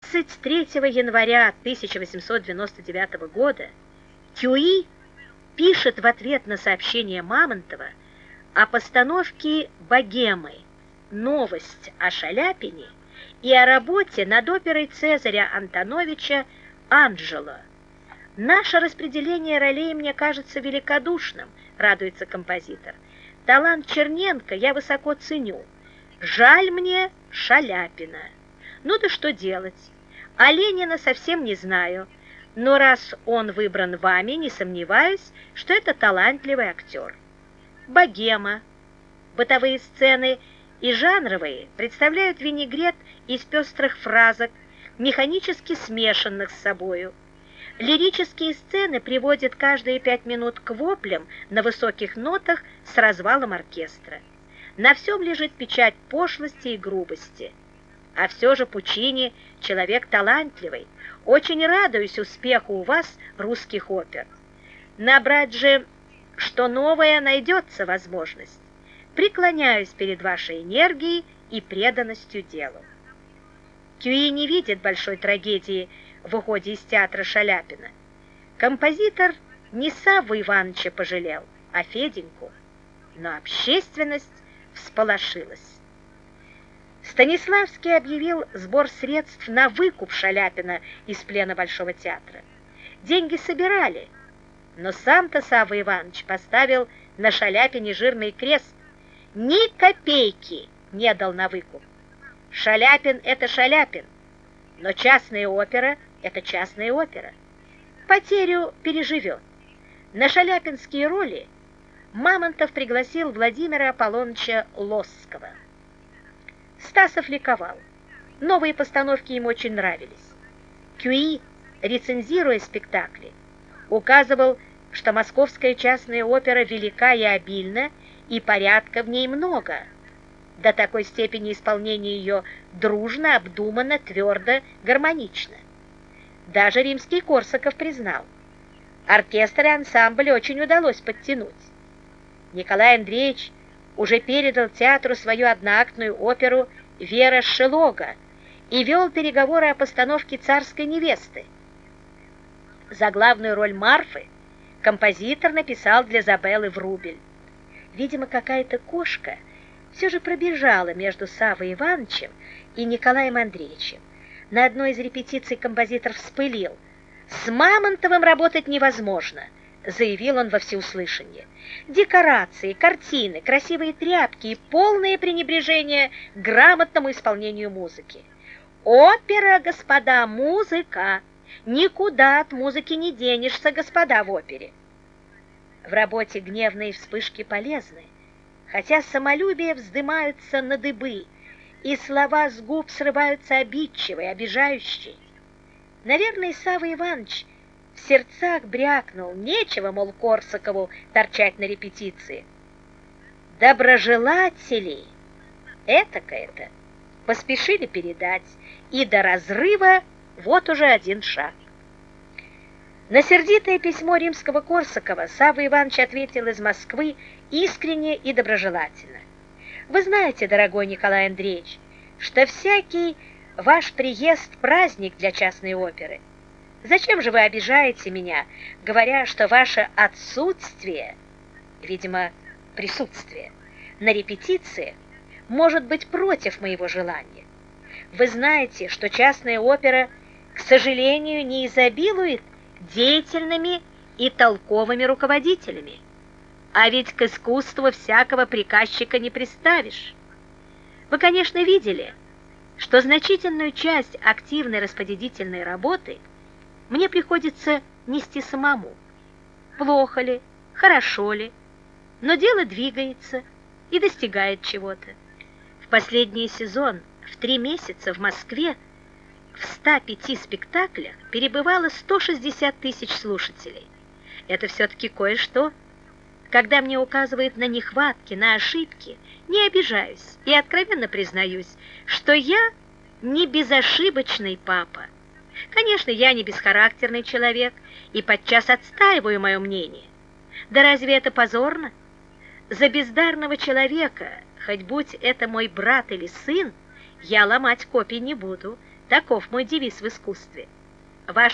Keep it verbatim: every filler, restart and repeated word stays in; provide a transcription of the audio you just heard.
двадцать третьего января тысяча восемьсот девяносто девятого года Кюи пишет в ответ на сообщение Мамонтова о постановке «Богемы. Новость о Шаляпине» и о работе над оперой Цезаря Антоновича «Анджело». «Наше распределение ролей мне кажется великодушным», — радуется композитор. «Талант Черненко я высоко ценю. Жаль мне Шаляпина. Ну да что делать? А Ленина совсем не знаю, но раз он выбран вами, не сомневаюсь, что это талантливый актер. Богема, бытовые сцены и жанровые представляют винегрет из пестрых фразок, механически смешанных с собою. Лирические сцены приводят каждые пять минут к воплям на высоких нотах с развалом оркестра. На всем лежит печать пошлости и грубости. А все же Пучини – человек талантливый. Очень радуюсь успеху у вас русских опер. Набрать же, что новое, найдется возможность. Преклоняюсь перед вашей энергией и преданностью делу». Кюи не видит большой трагедии в уходе из театра Шаляпина. Композитор не Савву Ивановича пожалел, а Феденьку. Но общественность всполошилась. Станиславский объявил сбор средств на выкуп Шаляпина из плена Большого театра. Деньги собирали, но сам-то Савва Иванович поставил на Шаляпине жирный крест. Ни копейки не дал на выкуп. Шаляпин – это Шаляпин, но частная опера – это частная опера. Потерю переживет. На шаляпинские роли Мамонтов пригласил Владимира Аполлоныча Лосского. Стасов ликовал. Новые постановки ему очень нравились. Кюи, рецензируя спектакли, указывал, что московская частная опера велика и обильна, и порядка в ней много. До такой степени исполнение ее дружно, обдуманно, твердо, гармонично. Даже римский Корсаков признал. Оркестр и ансамбль очень удалось подтянуть. Николай Андреевич уже передал театру свою одноактную оперу «Вера Шелога» и вел переговоры о постановке «Царской невесты». За главную роль Марфы композитор написал для Забеллы Врубель. Видимо, какая-то кошка все же пробежала между Саввой Ивановичем и Николаем Андреевичем. На одной из репетиций композитор вспылил. «С Мамонтовым работать невозможно», — заявил он во всеуслышание. «Декорации, картины, красивые тряпки и полное пренебрежение к грамотному исполнению музыки. Опера, господа, музыка. Никуда от музыки не денешься, господа, в опере». В работе гневные вспышки полезны, хотя самолюбие вздымаются на дыбы, и слова с губ срываются обидчивые, обижающие. Наверное, Савва Иванович в сердцах брякнул, нечего, мол, Корсакову торчать на репетиции. Доброжелатели, этакое-то, поспешили передать, и до разрыва вот уже один шаг. На сердитое письмо римского Корсакова Савва Иванович ответил из Москвы искренне и доброжелательно. «Вы знаете, дорогой Николай Андреевич, что всякий ваш приезд – праздник для частной оперы. Зачем же вы обижаете меня, говоря, что ваше отсутствие, видимо, присутствие, на репетиции может быть против моего желания? Вы знаете, что частная опера, к сожалению, не изобилует деятельными и толковыми руководителями. А ведь к искусству всякого приказчика не приставишь. Вы, конечно, видели, что значительную часть активной распорядительной работы мне приходится нести самому. Плохо ли, хорошо ли, но дело двигается и достигает чего-то. В последний сезон в три месяца в Москве в ста пяти спектаклях перебывало сто шестьдесят тысяч слушателей. Это все-таки кое-что. Когда мне указывают на нехватки, на ошибки, не обижаюсь и откровенно признаюсь, что я не безошибочный папа. Конечно, я не бесхарактерный человек и подчас отстаиваю мое мнение. Да разве это позорно? За бездарного человека, хоть будь это мой брат или сын, я ломать копий не буду, Таков мой девиз в искусстве. Ваш